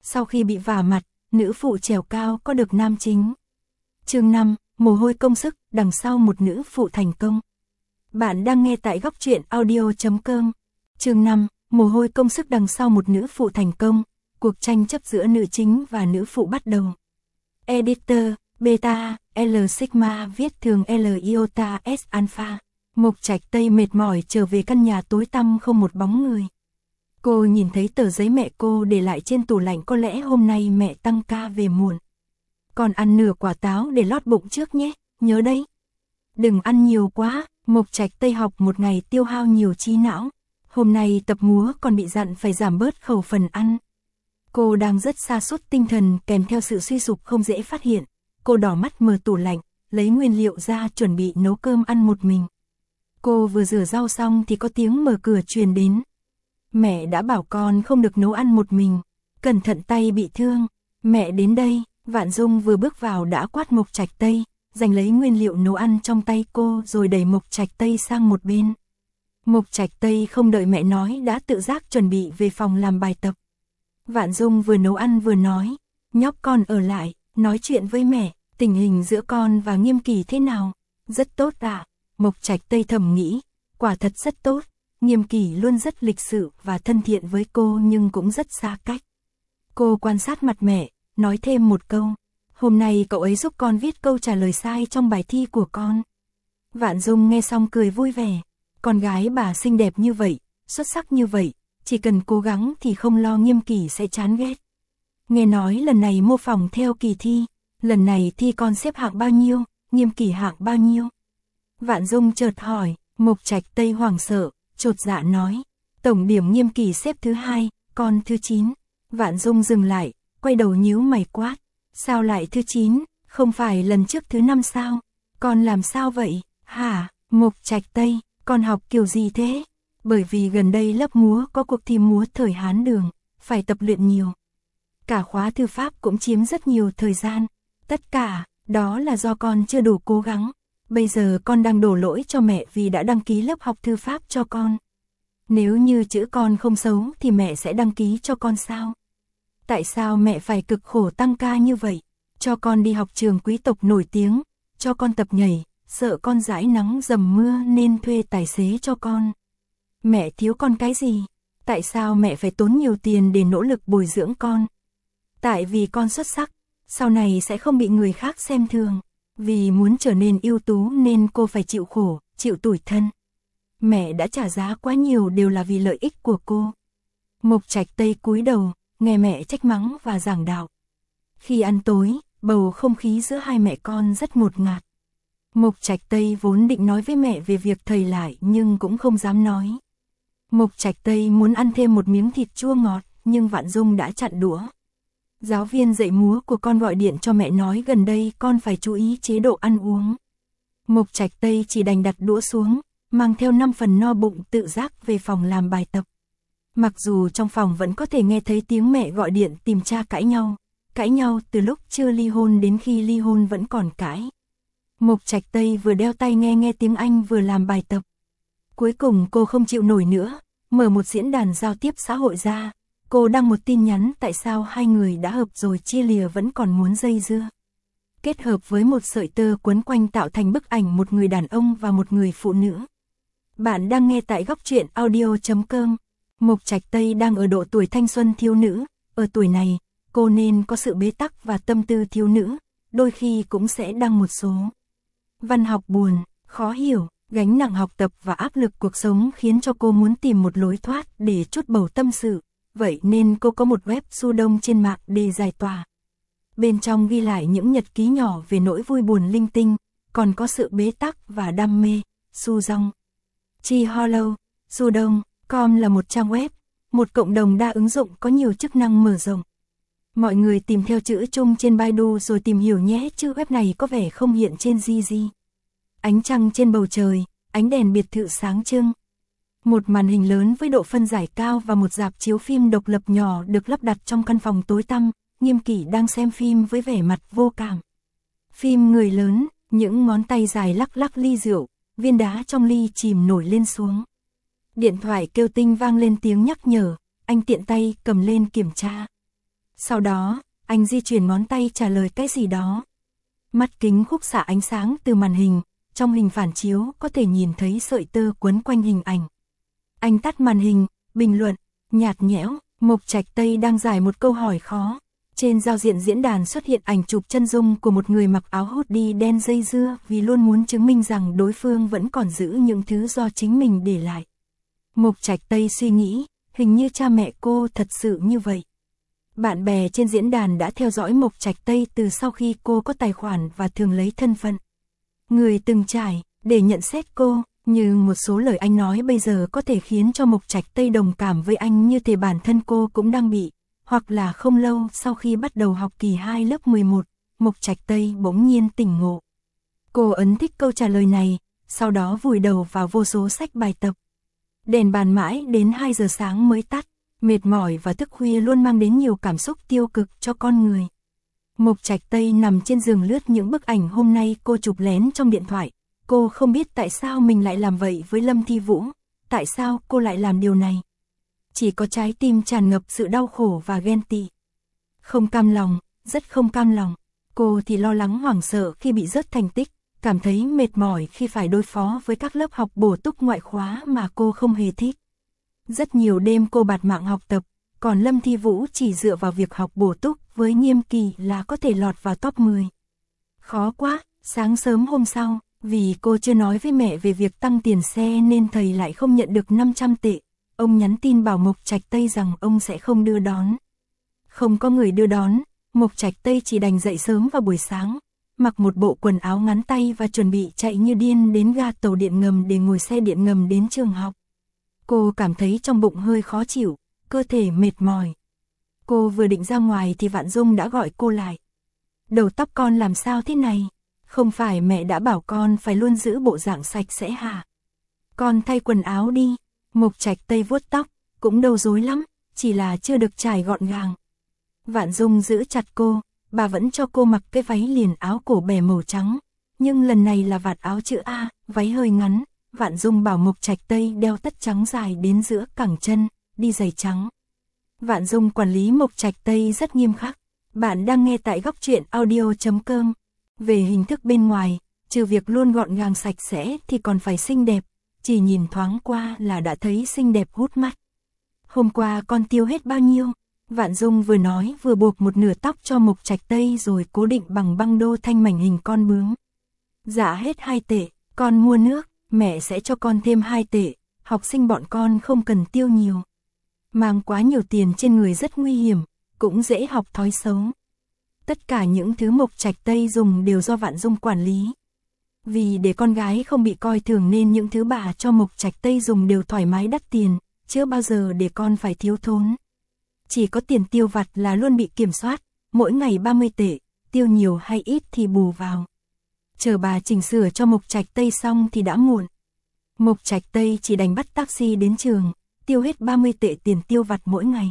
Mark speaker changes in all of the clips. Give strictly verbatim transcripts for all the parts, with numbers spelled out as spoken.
Speaker 1: Sau khi bị vả mặt, nữ phụ trèo cao có được nam chính. Chương năm, mồ hôi công sức, đằng sau một nữ phụ thành công. Bạn đang nghe tại góc truyện audio chấm com. Chương năm, mồ hôi công sức đằng sau một nữ phụ thành công. Cuộc tranh chấp giữa nữ chính và nữ phụ bắt đầu. Editor, Beta, L Sigma viết thường L Iota S Alpha. Mộc Trạch Tây mệt mỏi trở về căn nhà tối tăm không một bóng người. Cô nhìn thấy tờ giấy mẹ cô để lại trên tủ lạnh, có lẽ hôm nay mẹ tăng ca về muộn. Còn ăn nửa quả táo để lót bụng trước nhé, nhớ đấy. Đừng ăn nhiều quá, Mộc Trạch Tây học một ngày tiêu hao nhiều trí não. Hôm nay tập múa còn bị dặn phải giảm bớt khẩu phần ăn. Cô đang rất sa sút tinh thần kèm theo sự suy sụp không dễ phát hiện. Cô đỏ mắt mở tủ lạnh, lấy nguyên liệu ra chuẩn bị nấu cơm ăn một mình. Cô vừa rửa rau xong thì có tiếng mở cửa truyền đến. Mẹ đã bảo con không được nấu ăn một mình, cẩn thận tay bị thương. Mẹ đến đây, Vạn Dung vừa bước vào đã quát Mộc Trạch Tây, giành lấy nguyên liệu nấu ăn trong tay cô rồi đẩy Mộc Trạch Tây sang một bên. Mộc Trạch Tây không đợi mẹ nói đã tự giác chuẩn bị về phòng làm bài tập. Vạn Dung vừa nấu ăn vừa nói, nhóc con ở lại, nói chuyện với mẹ, tình hình giữa con và Nghiêm Kỳ thế nào? Rất tốt ạ. Mộc Trạch Tây thầm nghĩ, quả thật rất tốt. Nghiêm Kỳ luôn rất lịch sự và thân thiện với cô nhưng cũng rất xa cách. Cô quan sát mặt mẹ, nói thêm một câu. Hôm nay cậu ấy giúp con viết câu trả lời sai trong bài thi của con. Vạn Dung nghe xong cười vui vẻ. Con gái bà xinh đẹp như vậy, xuất sắc như vậy, chỉ cần cố gắng thì không lo Nghiêm Kỳ sẽ chán ghét. Nghe nói lần này mô phỏng theo kỳ thi, lần này thi con xếp hạng bao nhiêu, Nghiêm Kỳ hạng bao nhiêu? Vạn Dung chợt hỏi. Mộc Trạch Tây hoảng sợ, chột dạ nói, tổng điểm Nghiêm Kỳ xếp thứ hai, con thứ chín. Vạn Dung dừng lại, quay đầu nhíu mày quát, sao lại thứ chín, không phải lần trước thứ năm sao? Con làm sao vậy? Hả? Mộc Trạch Tây, con học kiểu gì thế? Bởi vì gần đây lớp múa có cuộc thi múa thời Hán Đường, phải tập luyện nhiều. Cả khóa thư pháp cũng chiếm rất nhiều thời gian. Tất cả, đó là do con chưa đủ cố gắng. Bây giờ con đang đổ lỗi cho mẹ vì đã đăng ký lớp học thư pháp cho con. Nếu như chữ con không xấu thì mẹ sẽ đăng ký cho con sao? Tại sao mẹ phải cực khổ tăng ca như vậy? Cho con đi học trường quý tộc nổi tiếng, cho con tập nhảy, sợ con dãi nắng dầm mưa nên thuê tài xế cho con. Mẹ thiếu con cái gì? Tại sao mẹ phải tốn nhiều tiền để nỗ lực bồi dưỡng con? Tại vì con xuất sắc, sau này sẽ không bị người khác xem thường. Vì muốn trở nên ưu tú nên cô phải chịu khổ, chịu tủi thân. Mẹ đã trả giá quá nhiều đều là vì lợi ích của cô. Mộc Trạch Tây cúi đầu, nghe mẹ trách mắng và giảng đạo. Khi ăn tối, bầu không khí giữa hai mẹ con rất ngột ngạt. Mộc Trạch Tây vốn định nói với mẹ về việc thầy lại nhưng cũng không dám nói. Mộc Trạch Tây muốn ăn thêm một miếng thịt chua ngọt nhưng Vạn Dung đã chặn đũa. Giáo viên dạy múa của con gọi điện cho mẹ nói gần đây con phải chú ý chế độ ăn uống. Mộc Trạch Tây chỉ đành đặt đũa xuống, mang theo năm phần no bụng tự giác về phòng làm bài tập. Mặc dù trong phòng vẫn có thể nghe thấy tiếng mẹ gọi điện tìm cha cãi nhau, cãi nhau từ lúc chưa ly hôn đến khi ly hôn vẫn còn cãi. Mộc Trạch Tây vừa đeo tai nghe nghe tiếng Anh vừa làm bài tập. Cuối cùng cô không chịu nổi nữa, mở một diễn đàn giao tiếp xã hội ra. Cô đăng một tin nhắn tại sao hai người đã hợp rồi chia lìa vẫn còn muốn dây dưa. Kết hợp với một sợi tơ quấn quanh tạo thành bức ảnh một người đàn ông và một người phụ nữ. Bạn đang nghe tại góc truyện audio chấm com. Mộc Trạch Tây đang ở độ tuổi thanh xuân thiếu nữ. Ở tuổi này, cô nên có sự bế tắc và tâm tư thiếu nữ. Đôi khi cũng sẽ đăng một số văn học buồn, khó hiểu, gánh nặng học tập và áp lực cuộc sống khiến cho cô muốn tìm một lối thoát để trút bầu tâm sự. Vậy nên cô có một web su đông trên mạng để giải tỏa. Bên trong ghi lại những nhật ký nhỏ về nỗi vui buồn linh tinh, còn có sự bế tắc và đam mê. Su Dong Chi Hollow, su đông chấm com là một trang web, một cộng đồng đa ứng dụng có nhiều chức năng mở rộng. Mọi người tìm theo chữ chung trên Baidu rồi tìm hiểu nhé, chữ web này có vẻ không hiện trên gi gi. Ánh trăng trên bầu trời, ánh đèn biệt thự sáng trưng. Một màn hình lớn với độ phân giải cao và một rạp chiếu phim độc lập nhỏ được lắp đặt trong căn phòng tối tăm. Nghiêm Kỳ đang xem phim với vẻ mặt vô cảm. Phim người lớn, những ngón tay dài lắc lắc ly rượu, viên đá trong ly chìm nổi lên xuống. Điện thoại kêu tinh vang lên tiếng nhắc nhở, anh tiện tay cầm lên kiểm tra. Sau đó, anh di chuyển ngón tay trả lời cái gì đó. Mắt kính khúc xạ ánh sáng từ màn hình, trong hình phản chiếu có thể nhìn thấy sợi tơ quấn quanh hình ảnh. Anh tắt màn hình, bình luận, nhạt nhẽo, Mộc Trạch Tây đang giải một câu hỏi khó. Trên giao diện diễn đàn xuất hiện ảnh chụp chân dung của một người mặc áo hoodie đen dây dưa vì luôn muốn chứng minh rằng đối phương vẫn còn giữ những thứ do chính mình để lại. Mộc Trạch Tây suy nghĩ, hình như cha mẹ cô thật sự như vậy. Bạn bè trên diễn đàn đã theo dõi Mộc Trạch Tây từ sau khi cô có tài khoản và thường lấy thân phận người từng trải để nhận xét cô, nhưng một số lời anh nói bây giờ có thể khiến cho Mộc Trạch Tây đồng cảm với anh như thể bản thân cô cũng đang bị. Hoặc là không lâu sau khi bắt đầu học kỳ hai lớp mười một, Mộc Trạch Tây bỗng nhiên tỉnh ngộ. Cô ấn thích câu trả lời này, sau đó vùi đầu vào vô số sách bài tập. Đèn bàn mãi đến hai giờ sáng mới tắt, mệt mỏi và thức khuya luôn mang đến nhiều cảm xúc tiêu cực cho con người. Mộc Trạch Tây nằm trên giường lướt những bức ảnh hôm nay cô chụp lén trong điện thoại. Cô không biết tại sao mình lại làm vậy với Lâm Thi Vũ, tại sao cô lại làm điều này. Chỉ có trái tim tràn ngập sự đau khổ và ghen tị. Không cam lòng, rất không cam lòng. Cô thì lo lắng hoảng sợ khi bị rớt thành tích, cảm thấy mệt mỏi khi phải đối phó với các lớp học bổ túc ngoại khóa mà cô không hề thích. Rất nhiều đêm cô bạt mạng học tập, còn Lâm Thi Vũ chỉ dựa vào việc học bổ túc với Nghiêm Kỳ là có thể lọt vào top mười. Khó quá, sáng sớm hôm sau, vì cô chưa nói với mẹ về việc tăng tiền xe nên thầy lại không nhận được năm trăm tệ. Ông nhắn tin bảo Mộc Trạch Tây rằng ông sẽ không đưa đón. Không có người đưa đón, Mộc Trạch Tây chỉ đành dậy sớm vào buổi sáng, mặc một bộ quần áo ngắn tay và chuẩn bị chạy như điên đến ga tàu điện ngầm để ngồi xe điện ngầm đến trường học. Cô cảm thấy trong bụng hơi khó chịu, cơ thể mệt mỏi. Cô vừa định ra ngoài thì Vạn Dung đã gọi cô lại. Đầu tóc con làm sao thế này? Không phải mẹ đã bảo con phải luôn giữ bộ dạng sạch sẽ hả? Con thay quần áo đi. Mộc Trạch Tây vuốt tóc, cũng đâu rối lắm, chỉ là chưa được trải gọn gàng. Vạn Dung giữ chặt cô, bà vẫn cho cô mặc cái váy liền áo cổ bè màu trắng, nhưng lần này là vạt áo chữ A, váy hơi ngắn. Vạn Dung bảo Mộc Trạch Tây đeo tất trắng dài đến giữa cẳng chân, đi giày trắng. Vạn Dung quản lý Mộc Trạch Tây rất nghiêm khắc. Bạn đang nghe tại góc truyện audio chấm com. Về hình thức bên ngoài, trừ việc luôn gọn gàng sạch sẽ thì còn phải xinh đẹp. Chỉ nhìn thoáng qua là đã thấy xinh đẹp hút mắt. Hôm qua con tiêu hết bao nhiêu? Vạn Dung vừa nói vừa buộc một nửa tóc cho Mộc Trạch Tây rồi cố định bằng băng đô thanh mảnh hình con bướm. Dạ hết hai tệ, con mua nước, mẹ sẽ cho con thêm hai tệ, học sinh bọn con không cần tiêu nhiều. Mang quá nhiều tiền trên người rất nguy hiểm, cũng dễ học thói xấu. Tất cả những thứ Mộc Trạch Tây dùng đều do Vạn Dung quản lý. Vì để con gái không bị coi thường nên những thứ bà cho Mộc Trạch Tây dùng đều thoải mái đắt tiền, chưa bao giờ để con phải thiếu thốn. Chỉ có tiền tiêu vặt là luôn bị kiểm soát, mỗi ngày ba mươi tệ, tiêu nhiều hay ít thì bù vào. Chờ bà chỉnh sửa cho Mộc Trạch Tây xong thì đã muộn. Mộc Trạch Tây chỉ đành bắt taxi đến trường, tiêu hết ba mươi tệ tiền tiêu vặt mỗi ngày.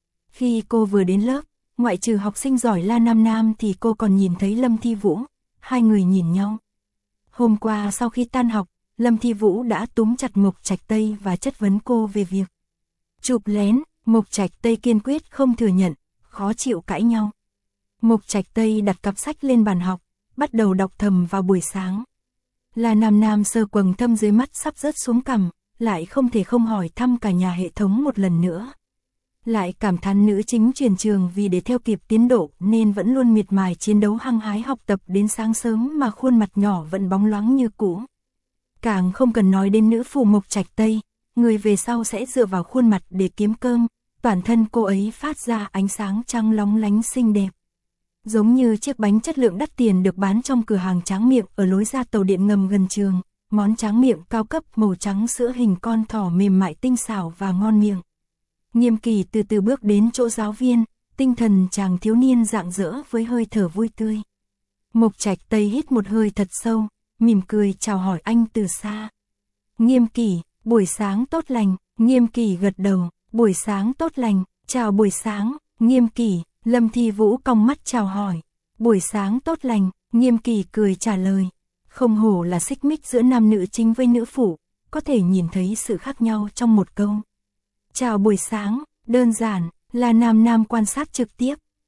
Speaker 1: Khi cô vừa đến lớp, ngoại trừ học sinh giỏi La Nam Nam thì cô còn nhìn thấy Lâm Thi Vũ, hai người nhìn nhau. Hôm qua sau khi tan học, Lâm Thi Vũ đã túm chặt Mộc Trạch Tây và chất vấn cô về việc chụp lén. Mộc Trạch Tây kiên quyết không thừa nhận, khó chịu cãi nhau. Mộc Trạch Tây đặt cặp sách lên bàn học, bắt đầu đọc thầm vào buổi sáng. La Nam Nam sờ quầng thâm dưới mắt sắp rớt xuống cằm, lại không thể không hỏi thăm cả nhà hệ thống một lần nữa. Lại cảm thán nữ chính chuyển trường vì để theo kịp tiến độ nên vẫn luôn miệt mài chiến đấu hăng hái học tập đến sáng sớm mà khuôn mặt nhỏ vẫn bóng loáng như cũ. Càng không cần nói đến nữ phụ Mộc Trạch Tây, người về sau sẽ dựa vào khuôn mặt để kiếm cơm, toàn thân cô ấy phát ra ánh sáng trắng lóng lánh xinh đẹp. Giống như chiếc bánh chất lượng đắt tiền được bán trong cửa hàng tráng miệng ở lối ra tàu điện ngầm gần trường, món tráng miệng cao cấp màu trắng sữa hình con thỏ mềm mại tinh xảo và ngon miệng. Nghiêm Kỳ từ từ bước đến chỗ giáo viên, tinh thần chàng thiếu niên rạng rỡ với hơi thở vui tươi. Mộc Trạch Tây hít một hơi thật sâu, mỉm cười chào hỏi anh từ xa. Nghiêm Kỳ, buổi sáng tốt lành. Nghiêm Kỳ gật đầu, buổi sáng tốt lành, chào buổi sáng. Nghiêm Kỳ, Lâm Thi Vũ cong mắt chào hỏi. Buổi sáng tốt lành, Nghiêm Kỳ cười trả lời. Không hổ là xích mích giữa nam nữ chính với nữ phụ, có thể nhìn thấy sự khác nhau trong một câu. Chào buổi sáng, đơn giản, là nam nam quan sát trực tiếp,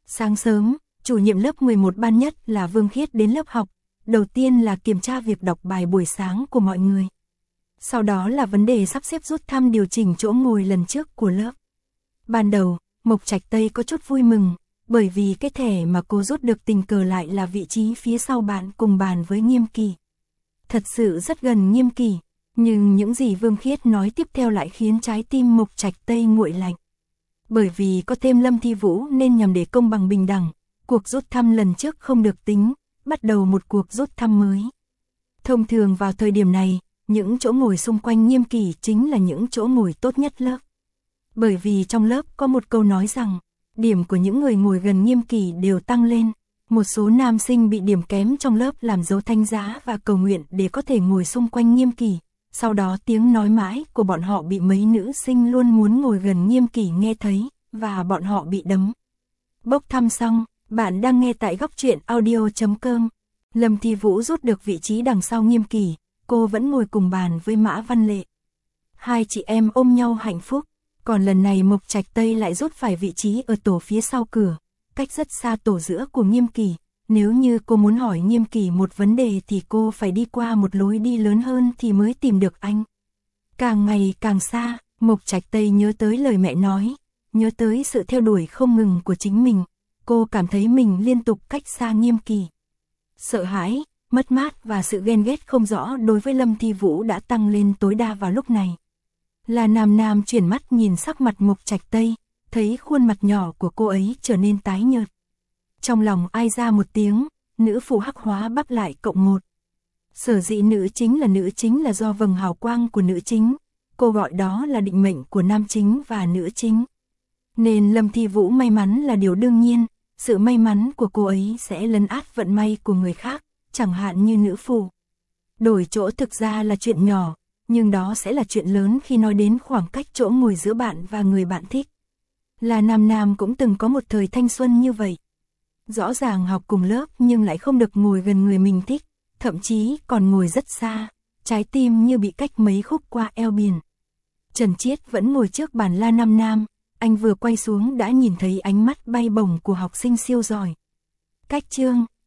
Speaker 1: Sáng sớm, chủ nhiệm lớp mười một ban nhất là Vương Khiết đến lớp học, đầu tiên là kiểm tra việc đọc bài buổi sáng của mọi người. Sau đó là vấn đề sắp xếp rút thăm điều chỉnh chỗ ngồi lần trước của lớp. Ban đầu, Mộc Trạch Tây có chút vui mừng, bởi vì cái thẻ mà cô rút được tình cờ lại là vị trí phía sau bạn cùng bàn với Nghiêm Kỳ. Thật sự rất gần Nghiêm Kỳ, nhưng những gì Vương Khiết nói tiếp theo lại khiến trái tim Mộc Trạch Tây nguội lạnh. Bởi vì có thêm Lâm Thi Vũ nên nhằm để công bằng bình đẳng, cuộc rút thăm lần trước không được tính, bắt đầu một cuộc rút thăm mới. Thông thường vào thời điểm này, những chỗ ngồi xung quanh Nghiêm Kỳ chính là những chỗ ngồi tốt nhất lớp. Bởi vì trong lớp có một câu nói rằng, điểm của những người ngồi gần Nghiêm Kỳ đều tăng lên. Một số nam sinh bị điểm kém trong lớp làm dấu thanh giá và cầu nguyện để có thể ngồi xung quanh Nghiêm Kỳ. Sau đó tiếng nói mãi của bọn họ bị mấy nữ sinh luôn muốn ngồi gần Nghiêm Kỳ nghe thấy, và bọn họ bị đấm. Bốc thăm xong, bạn đang nghe tại góc truyện audio chấm com. Lâm Thi Vũ rút được vị trí đằng sau Nghiêm Kỳ, cô vẫn ngồi cùng bàn với Mã Văn Lệ. Hai chị em ôm nhau hạnh phúc, còn lần này Mộc Trạch Tây lại rút phải vị trí ở tổ phía sau cửa, cách rất xa tổ giữa của Nghiêm Kỳ. Nếu như cô muốn hỏi Nghiêm Kỳ một vấn đề thì cô phải đi qua một lối đi lớn hơn thì mới tìm được anh. Càng ngày càng xa, Mộc Trạch Tây nhớ tới lời mẹ nói, nhớ tới sự theo đuổi không ngừng của chính mình. Cô cảm thấy mình liên tục cách xa Nghiêm Kỳ. Sợ hãi, mất mát và sự ghen ghét không rõ đối với Lâm Thi Vũ đã tăng lên tối đa vào lúc này. Là Nam Nam chuyển mắt nhìn sắc mặt Mộc Trạch Tây, thấy khuôn mặt nhỏ của cô ấy trở nên tái nhợt. Trong lòng ai ra một tiếng, nữ phụ hắc hóa bắp lại cộng một. Sở dĩ nữ chính là nữ chính là do vầng hào quang của nữ chính, cô gọi đó là định mệnh của nam chính và nữ chính. Nên Lâm Thi Vũ may mắn là điều đương nhiên, sự may mắn của cô ấy sẽ lấn át vận may của người khác, chẳng hạn như nữ phụ. Đổi chỗ thực ra là chuyện nhỏ, nhưng đó sẽ là chuyện lớn khi nói đến khoảng cách chỗ ngồi giữa bạn và người bạn thích. Là Nam Nam cũng từng có một thời thanh xuân như vậy. Rõ ràng học cùng lớp nhưng lại không được ngồi gần người mình thích, thậm chí còn ngồi rất xa, trái tim như bị cách mấy khúc qua eo biển. Trần Chiết vẫn ngồi trước bàn La Nam Nam, anh vừa quay xuống đã nhìn thấy ánh mắt bay bổng của học sinh siêu giỏi. Cách chương